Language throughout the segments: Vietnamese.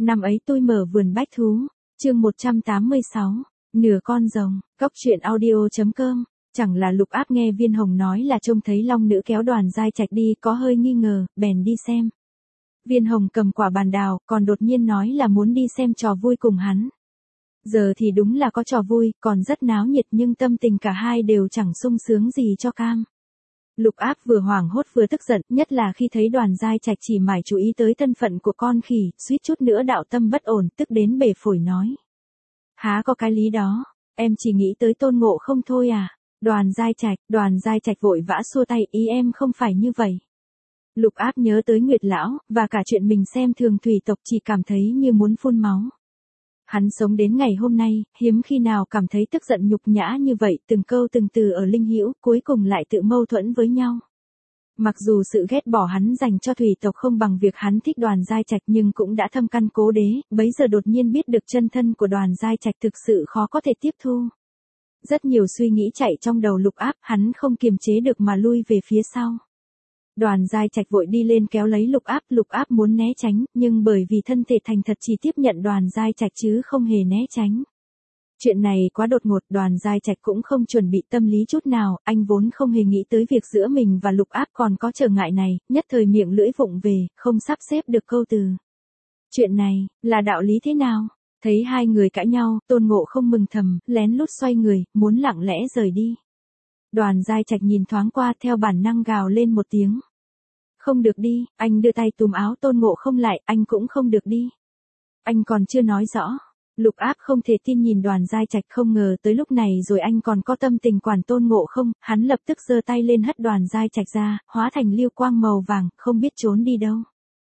Năm ấy tôi mở vườn bách thú, chương 186, nửa con rồng, Cóc truyện audio.com. Chẳng là Lục Áp nghe Viên Hồng nói là trông thấy long nữ kéo Đoàn Giai Trạch đi có hơi nghi ngờ, bèn đi xem. Viên Hồng cầm quả bàn đào, còn đột nhiên nói là muốn đi xem trò vui cùng hắn. Giờ thì đúng là có trò vui, còn rất náo nhiệt nhưng tâm tình cả hai đều chẳng sung sướng gì cho cam. Lục Áp vừa hoảng hốt vừa tức giận, nhất là khi thấy Đoàn Giai Trạch chỉ mải chú ý tới thân phận của con khỉ, suýt chút nữa đạo tâm bất ổn, tức đến bể phổi nói. Há có cái lý đó, em chỉ nghĩ tới Tôn Ngộ Không thôi à. Đoàn Giai Trạch vội vã xua tay, ý em không phải như vậy. Lục Áp nhớ tới Nguyệt Lão, và cả chuyện mình xem thường thủy tộc chỉ cảm thấy như muốn phun máu. Hắn sống đến ngày hôm nay, hiếm khi nào cảm thấy tức giận nhục nhã như vậy, từng câu từng từ ở linh hữu, cuối cùng lại tự mâu thuẫn với nhau. Mặc dù sự ghét bỏ hắn dành cho thủy tộc không bằng việc hắn thích Đoàn Giai Trạch nhưng cũng đã thâm căn cố đế, bấy giờ đột nhiên biết được chân thân của Đoàn Giai Trạch thực sự khó có thể tiếp thu. Rất nhiều suy nghĩ chạy trong đầu Lục Áp, hắn không kiềm chế được mà lui về phía sau. Đoàn Giai Trạch vội đi lên kéo lấy Lục Áp muốn né tránh, nhưng bởi vì thân thể thành thật chỉ tiếp nhận Đoàn Giai Trạch chứ không hề né tránh. Chuyện này quá đột ngột, Đoàn Giai Trạch cũng không chuẩn bị tâm lý chút nào, anh vốn không hề nghĩ tới việc giữa mình và Lục Áp còn có trở ngại này, nhất thời miệng lưỡi vụng về, không sắp xếp được câu từ. Chuyện này, là đạo lý thế nào? Thấy hai người cãi nhau, Tôn Ngộ Không mừng thầm, lén lút xoay người, muốn lặng lẽ rời đi. Đoàn Giai Trạch nhìn thoáng qua theo bản năng gào lên một tiếng. Không được đi, anh đưa tay túm áo Tôn Ngộ Không lại, anh cũng không được đi. Anh còn chưa nói rõ. Lục Áp không thể tin nhìn Đoàn Giai Trạch, không ngờ tới lúc này rồi anh còn có tâm tình quản Tôn Ngộ Không, hắn lập tức giơ tay lên hất Đoàn Giai Trạch ra, hóa thành lưu quang màu vàng, không biết trốn đi đâu.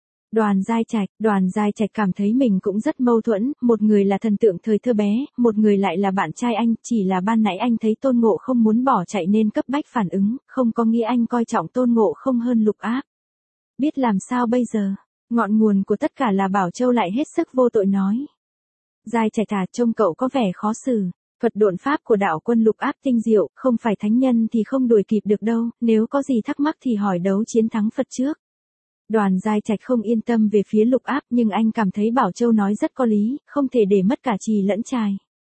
Đoàn Giai Trạch cảm thấy mình cũng rất mâu thuẫn, một người là thần tượng thời thơ bé, một người lại là bạn trai anh, chỉ là ban nãy anh thấy Tôn Ngộ Không muốn bỏ chạy nên cấp bách phản ứng, không có nghĩa anh coi trọng Tôn Ngộ Không hơn Lục Áp. Biết làm sao bây giờ, ngọn nguồn của tất cả là Bảo Châu lại hết sức vô tội nói. Giai Trạch à, trông cậu có vẻ khó xử, thuật độn pháp của đạo quân Lục Áp tinh diệu, không phải thánh nhân thì không đuổi kịp được đâu, nếu có gì thắc mắc thì hỏi đấu chiến thắng Phật trước. Đoàn Giai Trạch không yên tâm về phía Lục Áp nhưng anh cảm thấy Bảo Châu nói rất có lý, không thể để mất cả trì lẫn trài.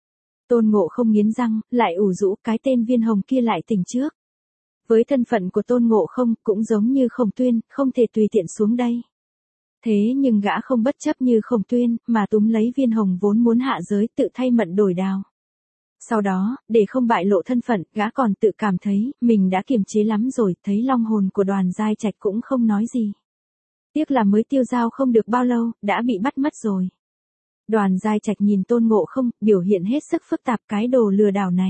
Tôn Ngộ Không nghiến răng, lại ủ rũ, cái tên Viên Hồng kia lại tỉnh trước. Với thân phận của Tôn Ngộ Không cũng giống như Khổng Tuyên, không thể tùy tiện xuống đây. Thế nhưng gã không bất chấp như Khổng Tuyên, mà túm lấy Viên Hồng vốn muốn hạ giới tự thay mận đổi đào. Sau đó, để không bại lộ thân phận, gã còn tự cảm thấy, mình đã kiềm chế lắm rồi, thấy long hồn của Đoàn Giai Trạch cũng không nói gì. Tiếc là mới tiêu dao không được bao lâu, đã bị bắt mất rồi. Đoàn Giai Trạch nhìn Tôn Ngộ Không, biểu hiện hết sức phức tạp cái đồ lừa đảo này.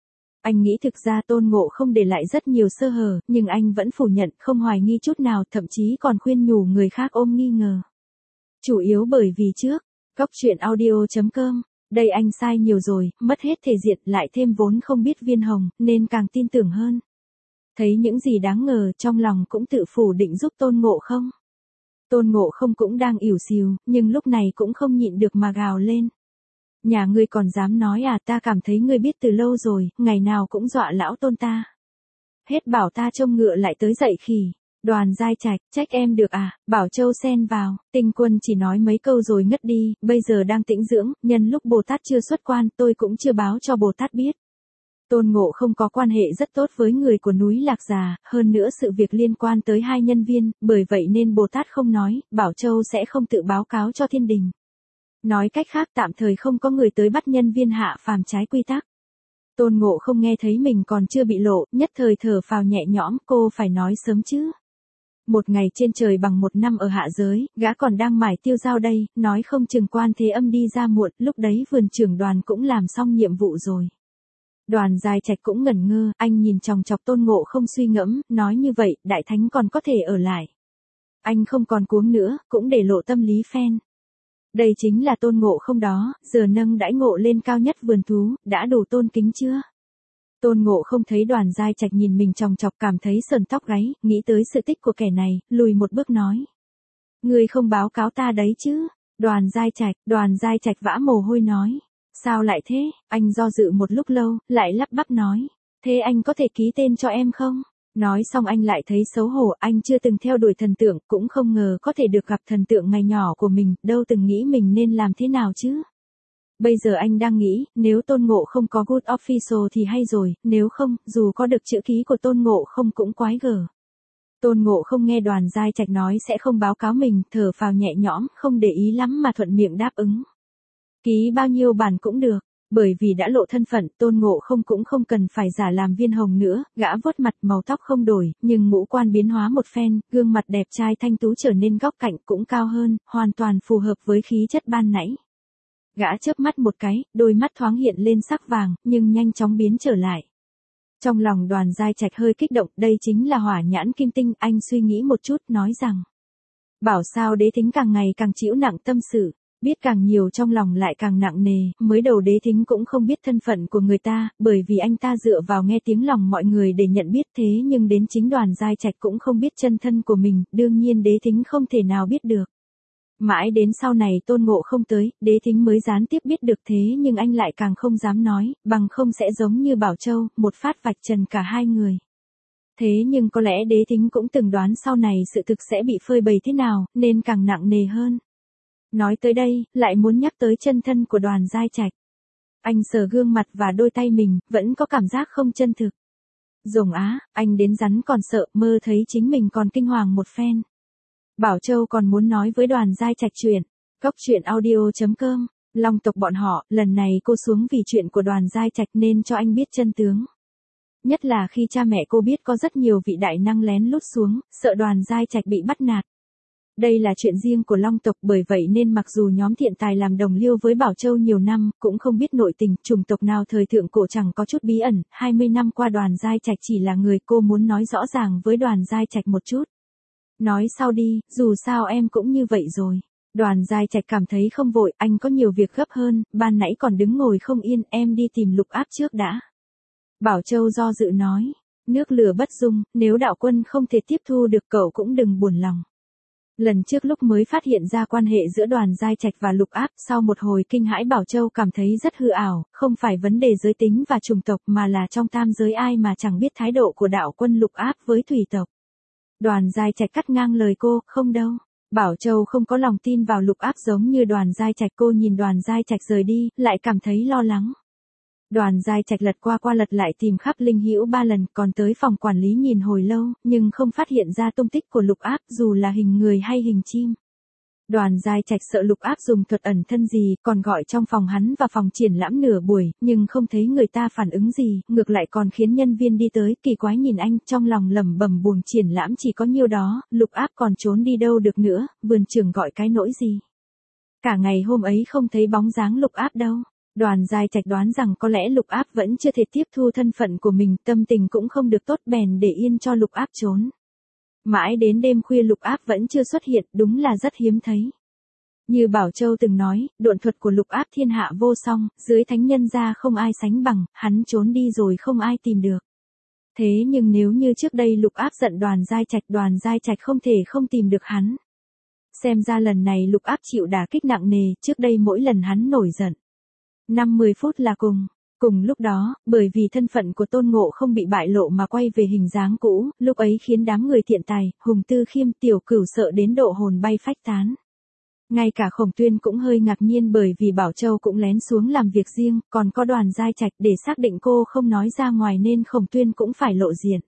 Anh nghĩ thực ra Tôn Ngộ Không để lại rất nhiều sơ hở, nhưng anh vẫn phủ nhận, không hoài nghi chút nào, thậm chí còn khuyên nhủ người khác ôm nghi ngờ. Chủ yếu bởi vì trước, Cóc truyện audio.com, đây anh sai nhiều rồi, mất hết thể diện lại thêm vốn không biết Viên Hồng, nên càng tin tưởng hơn. Thấy những gì đáng ngờ trong lòng cũng tự phủ định giúp Tôn Ngộ Không. Tôn Ngộ Không cũng đang ỉu xìu, nhưng lúc này cũng không nhịn được mà gào lên. Nhà ngươi còn dám nói à, ta cảm thấy ngươi biết từ lâu rồi, ngày nào cũng dọa lão Tôn ta. Hết bảo ta trông ngựa lại tới dậy khỉ. Đoàn Giai Trạch, trách em được à, Bảo Châu xen vào, Tinh Quân chỉ nói mấy câu rồi ngất đi, bây giờ đang tĩnh dưỡng, nhân lúc Bồ Tát chưa xuất quan, tôi cũng chưa báo cho Bồ Tát biết. Tôn Ngộ Không có quan hệ rất tốt với người của núi Lạc Già, hơn nữa sự việc liên quan tới hai nhân viên, bởi vậy nên Bồ Tát không nói, Bảo Châu sẽ không tự báo cáo cho thiên đình. Nói cách khác tạm thời không có người tới bắt nhân viên hạ phàm trái quy tắc. Tôn Ngộ Không nghe thấy mình còn chưa bị lộ, nhất thời thở phào nhẹ nhõm, cô phải nói sớm chứ. Một ngày trên trời bằng một năm ở hạ giới, gã còn đang mải tiêu dao đây, nói không chừng Quan Thế Âm đi ra muộn, lúc đấy vườn trưởng Đoàn cũng làm xong nhiệm vụ rồi. Đoàn Giai Trạch cũng ngẩn ngơ, anh nhìn chòng chọc Tôn Ngộ Không suy ngẫm, nói như vậy, Đại Thánh còn có thể ở lại. Anh không còn cuống nữa, cũng để lộ tâm lý phen. Đây chính là Tôn Ngộ Không đó, giờ nâng đãi ngộ lên cao nhất vườn thú, đã đủ tôn kính chưa? Tôn Ngộ Không thấy Đoàn Giai Trạch nhìn mình chòng chọc cảm thấy sờn tóc gáy, nghĩ tới sự tích của kẻ này, lùi một bước nói. Ngươi không báo cáo ta đấy chứ? Đoàn Giai Trạch vã mồ hôi nói. Sao lại thế? Anh do dự một lúc lâu, lại lắp bắp nói. Thế anh có thể ký tên cho em không? Nói xong anh lại thấy xấu hổ, anh chưa từng theo đuổi thần tượng, cũng không ngờ có thể được gặp thần tượng ngày nhỏ của mình, đâu từng nghĩ mình nên làm thế nào chứ. Bây giờ anh đang nghĩ, nếu Tôn Ngộ không có Good Official thì hay rồi, nếu không, dù có được chữ ký của Tôn Ngộ không cũng quái gở. Tôn Ngộ không nghe Đoàn Giai Trạch nói sẽ không báo cáo mình, thở phào nhẹ nhõm, không để ý lắm mà thuận miệng đáp ứng. Ký bao nhiêu bản cũng được, bởi vì đã lộ thân phận, Tôn Ngộ không cũng không cần phải giả làm Viên Hồng nữa, gã vuốt mặt màu tóc không đổi, nhưng ngũ quan biến hóa một phen, gương mặt đẹp trai thanh tú trở nên góc cạnh cũng cao hơn, hoàn toàn phù hợp với khí chất ban nãy. Gã chớp mắt một cái, đôi mắt thoáng hiện lên sắc vàng, nhưng nhanh chóng biến trở lại. Trong lòng Đoàn Giai Trạch hơi kích động, đây chính là hỏa nhãn kim tinh, anh suy nghĩ một chút, nói rằng. Bảo sao Đế Thính càng ngày càng chịu nặng tâm sự, biết càng nhiều trong lòng lại càng nặng nề, mới đầu Đế Thính cũng không biết thân phận của người ta, bởi vì anh ta dựa vào nghe tiếng lòng mọi người để nhận biết thế nhưng đến chính Đoàn Giai Trạch cũng không biết chân thân của mình, đương nhiên Đế Thính không thể nào biết được. Mãi đến sau này Tôn Ngộ không tới, Đế Thính mới gián tiếp biết được thế nhưng anh lại càng không dám nói, bằng không sẽ giống như Bảo Châu, một phát vạch trần cả hai người. Thế nhưng có lẽ Đế Thính cũng từng đoán sau này sự thực sẽ bị phơi bày thế nào, nên càng nặng nề hơn. Nói tới đây, lại muốn nhắc tới chân thân của Đoàn Giai Trạch. Anh sờ gương mặt và đôi tay mình, vẫn có cảm giác không chân thực. Rồng á, anh đến rắn còn sợ, mơ thấy chính mình còn kinh hoàng một phen. Bảo Châu còn muốn nói với Đoàn Giai Trạch chuyện. Góc chuyện audio.com, Long tộc bọn họ, lần này cô xuống vì chuyện của Đoàn Giai Trạch nên cho anh biết chân tướng. Nhất là khi cha mẹ cô biết có rất nhiều vị đại năng lén lút xuống, sợ Đoàn Giai Trạch bị bắt nạt. Đây là chuyện riêng của Long tộc, bởi vậy nên mặc dù nhóm thiện tài làm đồng liêu với Bảo Châu nhiều năm, cũng không biết nội tình, chủng tộc nào thời thượng cổ chẳng có chút bí ẩn, 20 năm qua Đoàn Giai Trạch chỉ là người cô muốn nói rõ ràng với Đoàn Giai Trạch một chút. Nói sau đi, dù sao em cũng như vậy rồi. Đoàn Giai Trạch cảm thấy không vội, anh có nhiều việc gấp hơn, ban nãy còn đứng ngồi không yên, em đi tìm Lục Áp trước đã. Bảo Châu do dự nói, nước lửa bất dung, nếu đạo quân không thể tiếp thu được cậu cũng đừng buồn lòng. Lần trước lúc mới phát hiện ra quan hệ giữa Đoàn Giai Trạch và Lục Áp, sau một hồi kinh hãi Bảo Châu cảm thấy rất hư ảo, không phải vấn đề giới tính và chủng tộc mà là trong tam giới ai mà chẳng biết thái độ của đạo quân Lục Áp với thủy tộc. Đoàn Giai Trạch cắt ngang lời cô, không đâu. Bảo Châu không có lòng tin vào Lục Áp giống như Đoàn Giai Trạch, cô nhìn Đoàn Giai Trạch rời đi, lại cảm thấy lo lắng. Đoàn Giai Trạch lật qua lật lại tìm khắp Linh Hữu 3 lần, còn tới phòng quản lý nhìn hồi lâu, nhưng không phát hiện ra tung tích của Lục Áp dù là hình người hay hình chim. Đoàn Giai Trạch sợ Lục Áp dùng thuật ẩn thân gì, còn gọi trong phòng hắn và phòng triển lãm nửa buổi, nhưng không thấy người ta phản ứng gì, ngược lại còn khiến nhân viên đi tới, kỳ quái nhìn anh, trong lòng lẩm bẩm buồng triển lãm chỉ có nhiêu đó, Lục Áp còn trốn đi đâu được nữa, vườn trưởng gọi cái nỗi gì. Cả ngày hôm ấy không thấy bóng dáng Lục Áp đâu. Đoàn Giai Trạch đoán rằng có lẽ Lục Áp vẫn chưa thể tiếp thu thân phận của mình, tâm tình cũng không được tốt, bèn để yên cho Lục Áp trốn. Mãi đến đêm khuya Lục Áp vẫn chưa xuất hiện, đúng là rất hiếm thấy. Như Bảo Châu từng nói, độn thuật của Lục Áp thiên hạ vô song, dưới thánh nhân gia không ai sánh bằng, hắn trốn đi rồi không ai tìm được. Thế nhưng nếu như trước đây Lục Áp giận Đoàn Giai Trạch không thể không tìm được hắn. Xem ra lần này Lục Áp chịu đả kích nặng nề, trước đây mỗi lần hắn nổi giận 5-10 phút là cùng. Cùng lúc đó, bởi vì thân phận của Tôn Ngộ không bị bại lộ mà quay về hình dáng cũ, lúc ấy khiến đám người thiện tài, Hùng Tư Khiêm, Tiểu Cửu sợ đến độ hồn bay phách tán. Ngay cả Khổng Tuyên cũng hơi ngạc nhiên bởi vì Bảo Châu cũng lén xuống làm việc riêng, còn có Đoàn Giai Trạch để xác định cô không nói ra ngoài nên Khổng Tuyên cũng phải lộ diện.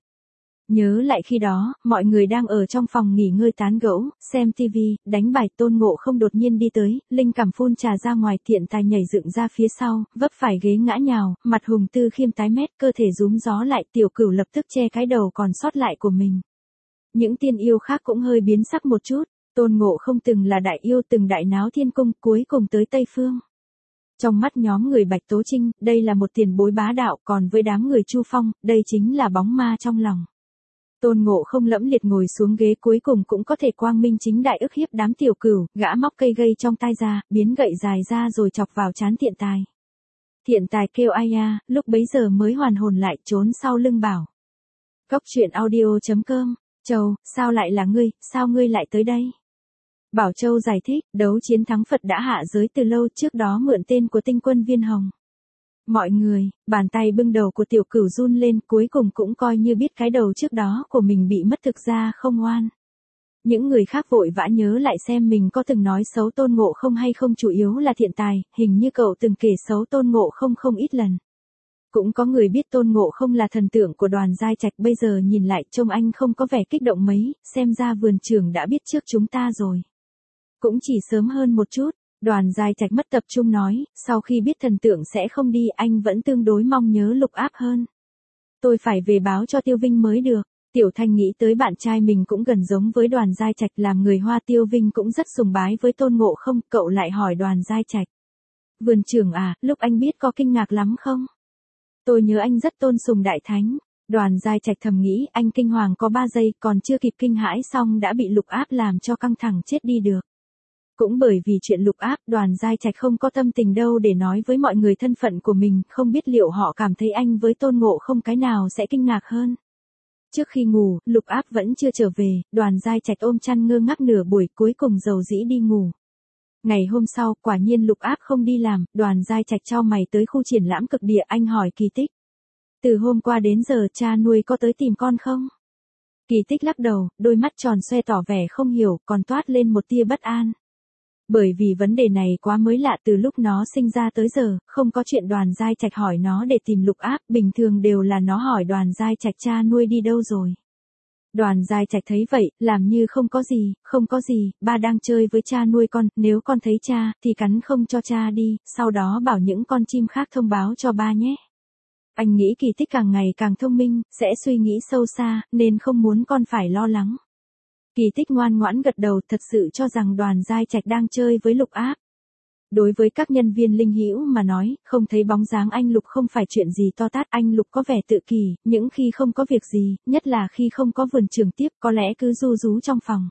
Nhớ lại khi đó, mọi người đang ở trong phòng nghỉ ngơi tán gẫu, xem tivi, đánh bài, Tôn Ngộ không đột nhiên đi tới, linh cảm phun trà ra ngoài, thiện tài nhảy dựng ra phía sau, vấp phải ghế ngã nhào, mặt Hùng Tư Khiêm tái mét, cơ thể rúm gió lại, Tiểu Cửu lập tức che cái đầu còn sót lại của mình. Những tiên yêu khác cũng hơi biến sắc một chút, Tôn Ngộ không từng là đại yêu, từng đại náo thiên cung, cuối cùng tới Tây Phương. Trong mắt nhóm người Bạch Tố Trinh, đây là một tiền bối bá đạo, còn với đám người Chu Phong, đây chính là bóng ma trong lòng. Tôn Ngộ không lẫm liệt ngồi xuống ghế, cuối cùng cũng có thể quang minh chính đại ức hiếp đám Tiểu Cửu, gã móc cây gây trong tai ra, biến gậy dài ra rồi chọc vào trán thiện tài. Thiện tài kêu ai ya, lúc bấy giờ mới hoàn hồn lại, trốn sau lưng Bảo. Góc chuyện audio.com, Châu, sao lại là ngươi, sao ngươi lại tới đây? Bảo Châu giải thích, đấu chiến thắng Phật đã hạ giới từ lâu, trước đó mượn tên của tinh quân Viên Hồng. Mọi người, bàn tay bưng đầu của tiểu cửu run lên, cuối cùng cũng coi như biết cái đầu trước đó của mình bị mất, thực ra không oan. Những người khác vội vã nhớ lại xem mình có từng nói xấu Tôn Ngộ Không hay không, chủ yếu là thiện tài, hình như cậu từng kể xấu Tôn Ngộ Không không ít lần. Cũng có người biết Tôn Ngộ Không là thần tượng của Đoàn Giai Trạch, bây giờ nhìn lại trông anh không có vẻ kích động mấy, xem ra vườn trưởng đã biết trước chúng ta rồi. Cũng chỉ sớm hơn một chút. Đoàn Giai Trạch mất tập trung nói, sau khi biết thần tượng sẽ không đi, anh vẫn tương đối mong nhớ Lục Áp hơn. Tôi phải về báo cho Tiêu Vinh mới được. Tiểu Thanh nghĩ tới bạn trai mình cũng gần giống với Đoàn Giai Trạch, làm người Hoa. Tiêu Vinh cũng rất sùng bái với Tôn Ngộ Không, cậu lại hỏi Đoàn Giai Trạch. Vườn trưởng à, lúc anh biết có kinh ngạc lắm không? Tôi nhớ anh rất tôn sùng đại thánh. Đoàn Giai Trạch thầm nghĩ, anh kinh hoàng có 3 giây, còn chưa kịp kinh hãi xong đã bị Lục Áp làm cho căng thẳng chết đi được. Cũng bởi vì chuyện Lục Áp, Đoàn Giai Trạch không có tâm tình đâu để nói với mọi người thân phận của mình, không biết liệu họ cảm thấy anh với Tôn Ngộ Không cái nào sẽ kinh ngạc hơn. Trước khi ngủ, Lục Áp vẫn chưa trở về, Đoàn Giai Trạch ôm chăn ngơ ngác nửa buổi, cuối cùng dầu dĩ đi ngủ. Ngày hôm sau, quả nhiên Lục Áp không đi làm, Đoàn Giai Trạch chau mày tới khu triển lãm cực địa, anh hỏi Kỳ Tích. Từ hôm qua đến giờ cha nuôi có tới tìm con không? Kỳ Tích lắc đầu, đôi mắt tròn xoe tỏ vẻ không hiểu, còn toát lên một tia bất an. Bởi vì vấn đề này quá mới lạ, từ lúc nó sinh ra tới giờ, không có chuyện Đoàn Giai Trạch hỏi nó để tìm Lục Áp, bình thường đều là nó hỏi Đoàn Giai Trạch cha nuôi đi đâu rồi. Đoàn Giai Trạch thấy vậy, làm như không có gì, ba đang chơi với cha nuôi con, nếu con thấy cha, thì cắn không cho cha đi, sau đó bảo những con chim khác thông báo cho ba nhé. Anh nghĩ Kỳ Tích càng ngày càng thông minh, sẽ suy nghĩ sâu xa, nên không muốn con phải lo lắng. Kỳ Tích ngoan ngoãn gật đầu, thật sự cho rằng Đoàn Giai Trạch đang chơi với Lục Áp. Đối với các nhân viên Linh Hữu mà nói, không thấy bóng dáng anh Lục không phải chuyện gì to tát, anh Lục có vẻ tự kỷ, những khi không có việc gì, nhất là khi không có vườn trưởng tiếp, có lẽ cứ ru rú trong phòng.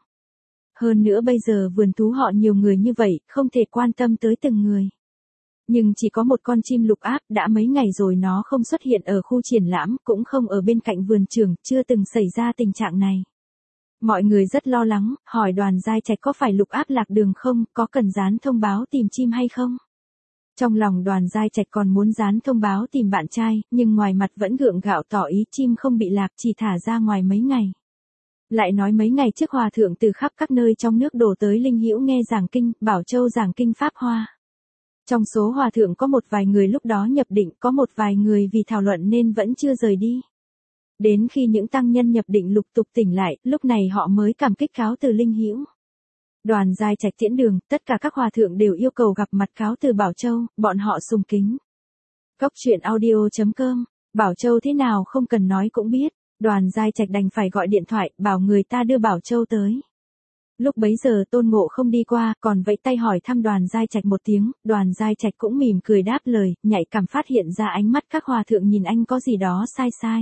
Hơn nữa bây giờ vườn thú họ nhiều người như vậy, không thể quan tâm tới từng người. Nhưng chỉ có một con chim Lục Áp, đã mấy ngày rồi nó không xuất hiện ở khu triển lãm, cũng không ở bên cạnh vườn trưởng, chưa từng xảy ra tình trạng này. Mọi người rất lo lắng, hỏi Đoàn Giai Trạch có phải Lục Áp lạc đường không, có cần dán thông báo tìm chim hay không? Trong lòng Đoàn Giai Trạch còn muốn dán thông báo tìm bạn trai, nhưng ngoài mặt vẫn gượng gạo tỏ ý chim không bị lạc, chỉ thả ra ngoài mấy ngày. Lại nói mấy ngày trước hòa thượng từ khắp các nơi trong nước đổ tới Linh Hữu nghe giảng kinh, Bảo Châu giảng kinh Pháp Hoa. Trong số hòa thượng có một vài người lúc đó nhập định, có một vài người vì thảo luận nên vẫn chưa rời đi. Đến khi những tăng nhân nhập định lục tục tỉnh lại, lúc này họ mới cảm kích cáo từ Linh Hữu. Đoàn Giai Trạch tiễn đường, tất cả các hòa thượng đều yêu cầu gặp mặt cáo từ Bảo Châu, bọn họ sùng kính. Cốc truyện audio.com, Bảo Châu thế nào không cần nói cũng biết, Đoàn Giai Trạch đành phải gọi điện thoại, bảo người ta đưa Bảo Châu tới. Lúc bấy giờ Tôn Ngộ không đi qua, còn vẫy tay hỏi thăm Đoàn Giai Trạch một tiếng, Đoàn Giai Trạch cũng mỉm cười đáp lời, nhạy cảm phát hiện ra ánh mắt các hòa thượng nhìn anh có gì đó sai sai.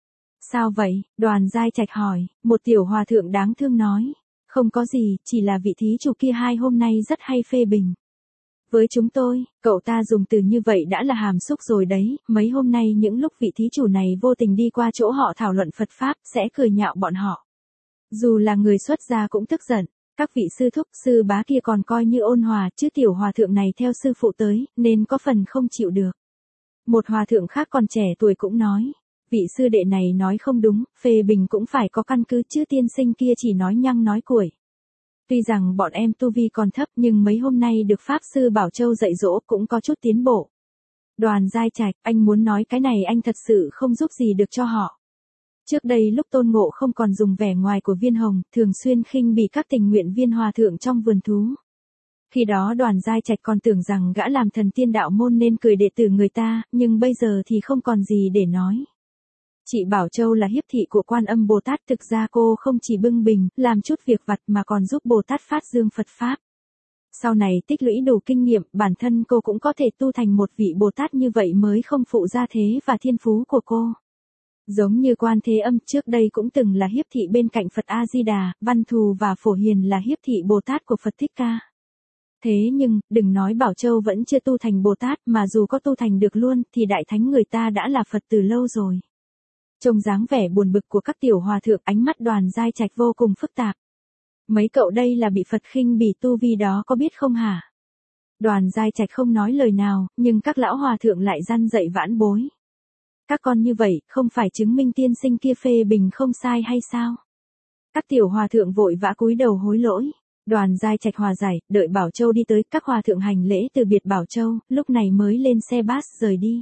Sao vậy? Đoàn Giai Trạch hỏi, một tiểu hòa thượng đáng thương nói. Không có gì, chỉ là vị thí chủ kia 2 hôm nay rất hay phê bình. Với chúng tôi, cậu ta dùng từ như vậy đã là hàm xúc rồi đấy, mấy hôm nay những lúc vị thí chủ này vô tình đi qua chỗ họ thảo luận Phật Pháp, sẽ cười nhạo bọn họ. Dù là người xuất gia cũng tức giận, các vị sư thúc, sư bá kia còn coi như ôn hòa, chứ tiểu hòa thượng này theo sư phụ tới, nên có phần không chịu được. Một hòa thượng khác còn trẻ tuổi cũng nói. Vị sư đệ này nói không đúng, phê bình cũng phải có căn cứ chứ tiên sinh kia chỉ nói nhăng nói cuội. Tuy rằng bọn em tu vi còn thấp nhưng mấy hôm nay được Pháp Sư Bảo Châu dạy dỗ cũng có chút tiến bộ. Đoàn Giai Trạch, anh muốn nói cái này anh thật sự không giúp gì được cho họ. Trước đây lúc Tôn Ngộ không còn dùng vẻ ngoài của Viên Hồng, thường xuyên khinh bỉ các tình nguyện viên hòa thượng trong vườn thú. Khi đó Đoàn Giai Trạch còn tưởng rằng gã làm thần tiên đạo môn nên cười đệ tử người ta, nhưng bây giờ thì không còn gì để nói. Chị Bảo Châu là hiếp thị của Quan Âm Bồ Tát, thực ra cô không chỉ bưng bình, làm chút việc vặt mà còn giúp Bồ Tát phát dương Phật Pháp. Sau này tích lũy đủ kinh nghiệm, bản thân cô cũng có thể tu thành một vị Bồ Tát như vậy mới không phụ gia thế và thiên phú của cô. Giống như Quan Thế Âm trước đây cũng từng là hiếp thị bên cạnh Phật A-di-đà, Văn Thù và Phổ Hiền là hiếp thị Bồ Tát của Phật Thích Ca. Thế nhưng, đừng nói Bảo Châu vẫn chưa tu thành Bồ Tát, mà dù có tu thành được luôn thì đại thánh người ta đã là Phật từ lâu rồi. Trông dáng vẻ buồn bực của các tiểu hòa thượng, ánh mắt Đoàn Giai Trạch vô cùng phức tạp. Mấy cậu đây là bị Phật khinh bỉ tu vi đó có biết không hả? Đoàn Giai Trạch không nói lời nào, nhưng các lão hòa thượng lại răn dạy vãn bối. Các con như vậy, không phải chứng minh tiên sinh kia phê bình không sai hay sao? Các tiểu hòa thượng vội vã cúi đầu hối lỗi. Đoàn Giai Trạch hòa giải, đợi Bảo Châu đi tới, các hòa thượng hành lễ từ biệt Bảo Châu, lúc này mới lên xe bus rời đi.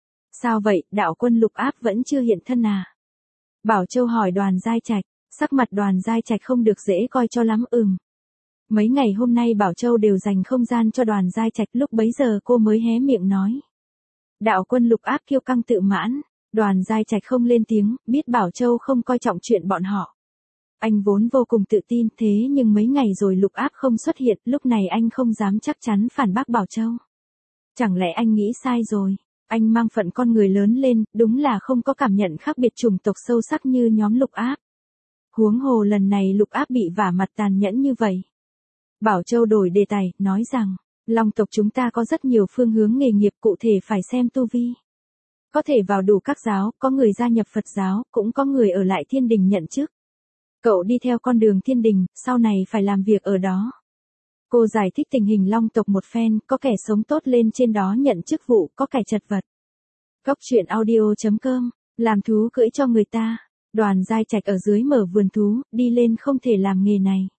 Sao vậy, đạo quân Lục Áp vẫn chưa hiện thân à? Bảo Châu hỏi Đoàn Giai Trạch, sắc mặt Đoàn Giai Trạch không được dễ coi cho lắm. Mấy ngày hôm nay Bảo Châu đều dành không gian cho Đoàn Giai Trạch, lúc bấy giờ cô mới hé miệng nói. Đạo quân Lục Áp kiêu căng tự mãn, Đoàn Giai Trạch không lên tiếng, biết Bảo Châu không coi trọng chuyện bọn họ. Anh vốn vô cùng tự tin, thế nhưng mấy ngày rồi Lục Áp không xuất hiện, lúc này anh không dám chắc chắn phản bác Bảo Châu. Chẳng lẽ anh nghĩ sai rồi? Anh mang phận con người lớn lên, đúng là không có cảm nhận khác biệt chủng tộc sâu sắc như nhóm Lục Áp. Huống hồ lần này Lục Áp bị vả mặt tàn nhẫn như vậy. Bảo Châu đổi đề tài, nói rằng, Long tộc chúng ta có rất nhiều phương hướng nghề nghiệp, cụ thể phải xem tu vi. Có thể vào đủ các giáo, có người gia nhập Phật giáo, cũng có người ở lại Thiên Đình nhận chức. Cậu đi theo con đường Thiên Đình, sau này phải làm việc ở đó. Cô giải thích tình hình Long tộc một phen, có kẻ sống tốt lên trên đó nhận chức vụ, có kẻ chật vật. Cốc truyện audio.com, làm thú cưỡi cho người ta. Đoàn Giai Trạch ở dưới mở vườn thú, đi lên không thể làm nghề này.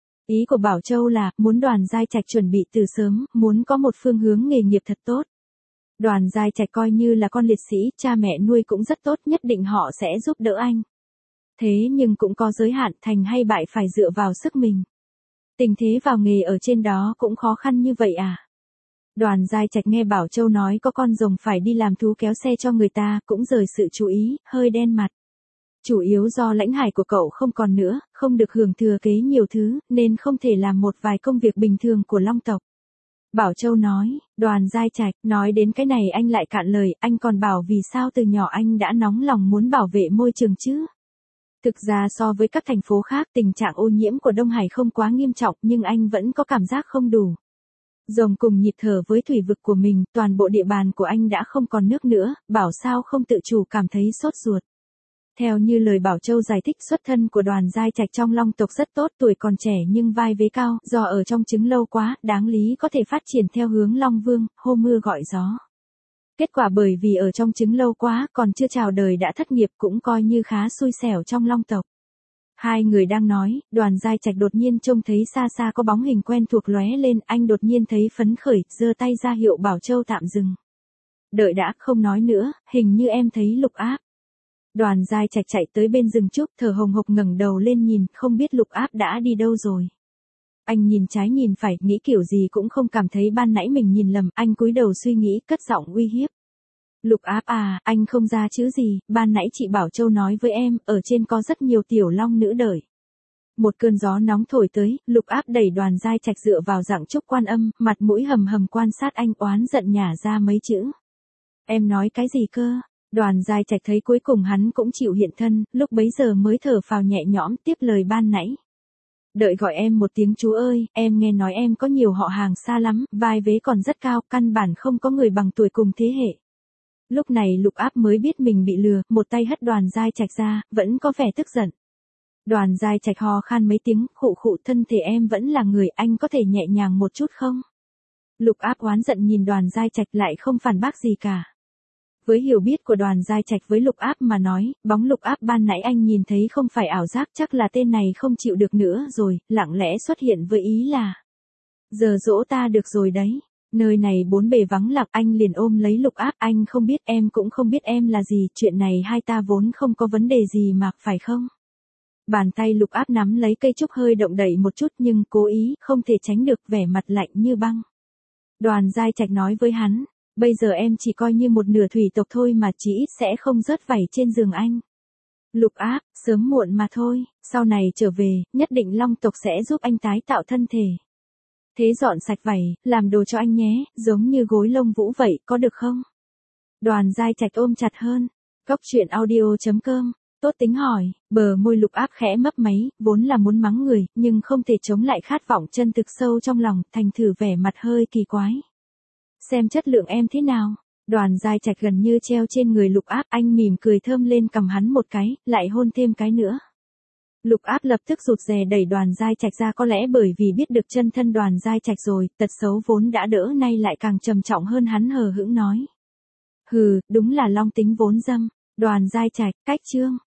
Ý của Bảo Châu là, muốn Đoàn Giai Trạch chuẩn bị từ sớm, muốn có một phương hướng nghề nghiệp thật tốt. Đoàn Giai Trạch coi như là con liệt sĩ, cha mẹ nuôi cũng rất tốt, nhất định họ sẽ giúp đỡ anh. Thế nhưng cũng có giới hạn, thành hay bại phải dựa vào sức mình. Tình thế vào nghề ở trên đó cũng khó khăn như vậy à? Đoàn Giai Trạch nghe Bảo Châu nói có con rồng phải đi làm thú kéo xe cho người ta, cũng rời sự chú ý, hơi đen mặt. Chủ yếu do lãnh hải của cậu không còn nữa, không được hưởng thừa kế nhiều thứ, nên không thể làm một vài công việc bình thường của Long tộc. Bảo Châu nói, Đoàn Giai Trạch, nói đến cái này anh lại cạn lời, anh còn bảo vì sao từ nhỏ anh đã nóng lòng muốn bảo vệ môi trường chứ? Thực ra so với các thành phố khác, tình trạng ô nhiễm của Đông Hải không quá nghiêm trọng, nhưng anh vẫn có cảm giác không đủ. Rồng cùng nhịp thở với thủy vực của mình, toàn bộ địa bàn của anh đã không còn nước nữa, bảo sao không tự chủ cảm thấy sốt ruột. Theo như lời Bảo Châu giải thích, xuất thân của Đoàn Giai Trạch trong Long tộc rất tốt, tuổi còn trẻ nhưng vai vế cao, do ở trong trứng lâu quá, đáng lý có thể phát triển theo hướng Long Vương, hô mưa gọi gió. Kết quả bởi vì ở trong trứng lâu quá, còn chưa chào đời đã thất nghiệp, cũng coi như khá xui xẻo trong Long tộc. Hai người đang nói, Đoàn Giai Trạch đột nhiên trông thấy xa xa có bóng hình quen thuộc lóe lên, anh đột nhiên thấy phấn khởi, giơ tay ra hiệu Bảo Châu tạm dừng. Đợi đã, không nói nữa, hình như em thấy Lục Áp. Đoàn Giai Trạch chạy tới bên rừng trúc, thở hồng hộc ngẩng đầu lên nhìn, không biết Lục Áp đã đi đâu rồi. Anh nhìn trái nhìn phải, nghĩ kiểu gì cũng không cảm thấy ban nãy mình nhìn lầm, anh cúi đầu suy nghĩ, cất giọng uy hiếp. Lục Áp à, anh không ra chữ gì, ban nãy chị Bảo Châu nói với em, ở trên có rất nhiều tiểu long nữ đợi. Một cơn gió nóng thổi tới, Lục Áp đẩy Đoàn Giai Trạch dựa vào dạng trúc quan âm, mặt mũi hầm hầm quan sát anh, oán giận nhả ra mấy chữ. Em nói cái gì cơ? Đoàn Giai Trạch thấy cuối cùng hắn cũng chịu hiện thân, lúc bấy giờ mới thở phào nhẹ nhõm, tiếp lời ban nãy. Đợi gọi em một tiếng chú ơi, em nghe nói em có nhiều họ hàng xa lắm, vai vế còn rất cao, căn bản không có người bằng tuổi cùng thế hệ. Lúc này Lục Áp mới biết mình bị lừa, một tay hất Đoàn Giai Trạch ra, vẫn có vẻ tức giận. Đoàn Giai Trạch ho khan mấy tiếng, khụ khụ, thân thể em vẫn là người, anh có thể nhẹ nhàng một chút không? Lục Áp oán giận nhìn Đoàn Giai Trạch lại không phản bác gì cả. Với hiểu biết của Đoàn Giai Trạch với Lục Áp mà nói, bóng Lục Áp ban nãy anh nhìn thấy không phải ảo giác, chắc là tên này không chịu được nữa rồi, lặng lẽ xuất hiện với ý là. Giờ dỗ ta được rồi đấy. Nơi này bốn bề vắng lặng, anh liền ôm lấy Lục Áp, anh không biết, em cũng không biết em là gì, chuyện này hai ta vốn không có vấn đề gì mà, phải không? Bàn tay Lục Áp nắm lấy cây trúc hơi động đậy một chút nhưng cố ý, không thể tránh được, vẻ mặt lạnh như băng. Đoàn Giai Trạch nói với hắn, bây giờ em chỉ coi như một nửa thủy tộc thôi mà, chỉ ít sẽ không rớt vảy trên giường anh. Lục Áp, sớm muộn mà thôi, sau này trở về, nhất định Long tộc sẽ giúp anh tái tạo thân thể. Thế dọn sạch vảy, làm đồ cho anh nhé, giống như gối lông vũ vậy, có được không? Đoàn Giai Trạch ôm chặt hơn. Cốc truyện audio.com, tốt tính hỏi, bờ môi Lục Áp khẽ mấp máy, vốn là muốn mắng người, nhưng không thể chống lại khát vọng chân thực sâu trong lòng, thành thử vẻ mặt hơi kỳ quái. Xem chất lượng em thế nào? Đoàn Giai Trạch gần như treo trên người Lục Áp, anh mỉm cười thơm lên cằm hắn một cái, lại hôn thêm cái nữa. Lục Áp lập tức rụt rè đẩy Đoàn Giai Trạch ra, có lẽ bởi vì biết được chân thân Đoàn Giai Trạch rồi, tật xấu vốn đã đỡ nay lại càng trầm trọng hơn, hắn hờ hững nói. Hừ, đúng là long tính vốn dâm. Đoàn Giai Trạch, cách chương.